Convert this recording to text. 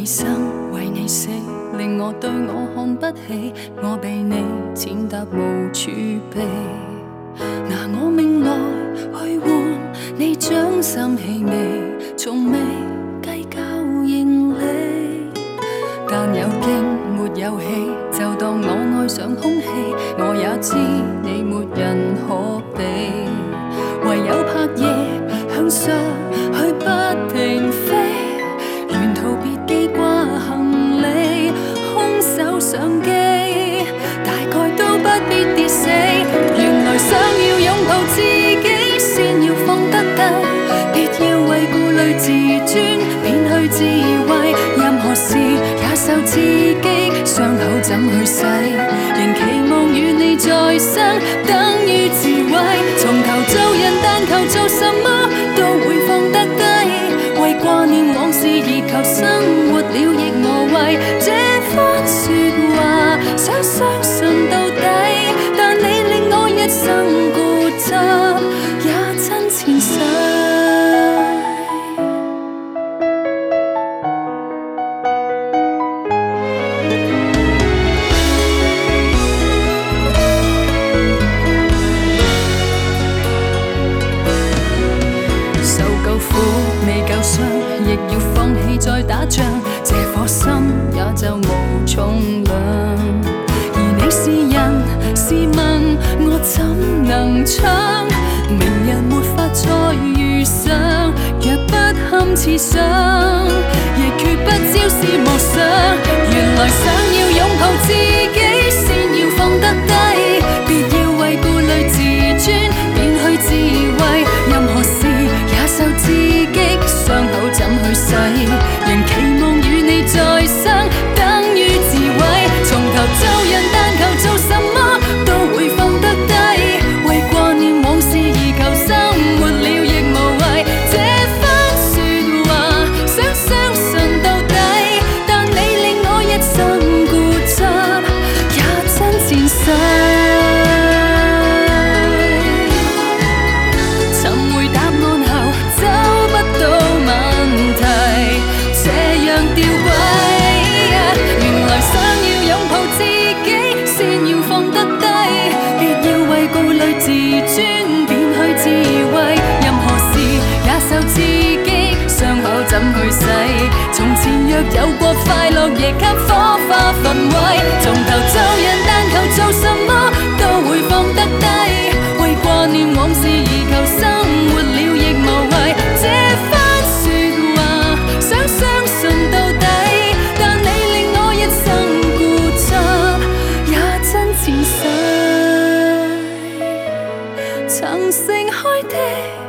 你生，为你死，令我对我看不起，我被你踐踏无处避，拿我命来去换你掌心气味，从未计较盈利。但有经没有喜，就当我爱上空气，我也知你没人可比，唯有拍夜向上去不停飛，沿途別記掛行李，空手相機，大概都不必跌死。原來想要擁抱自己，先要放得低，別要為顧慮自尊便去自衛，任何事也受刺激，傷口怎去洗？仍期望與你再生，等於自毀。從頭做人，但求做什麼都會放得低，為掛念往事而求生活了亦無謂。這番說話想相信到底，但你令我一生固執，也真前世。亦要放棄再打仗，這顆心也就無重量。而你是人是問，我怎能搶？明日沒法再遇上，若不堪設想，亦決不朝思暮想。原來想要擁抱自己，先要放得低，別要為顧慮自尊便去自衛，任何事也受刺激，傷口怎去洗？仍期望與你再生，等於自毀。從頭做人，但求做什麼都會放得低，為掛念往事而求生活了亦無謂。這番說話想相信到底，但你令我一生固執，也真前世。怎去洗？從前若有過快樂，亦給火花焚毀。從頭做人，但求做什麼都會放得低，為掛念往事而求生活了亦無謂。這番說話想相信到底，但你令我一生固執，也真前世曾盛開的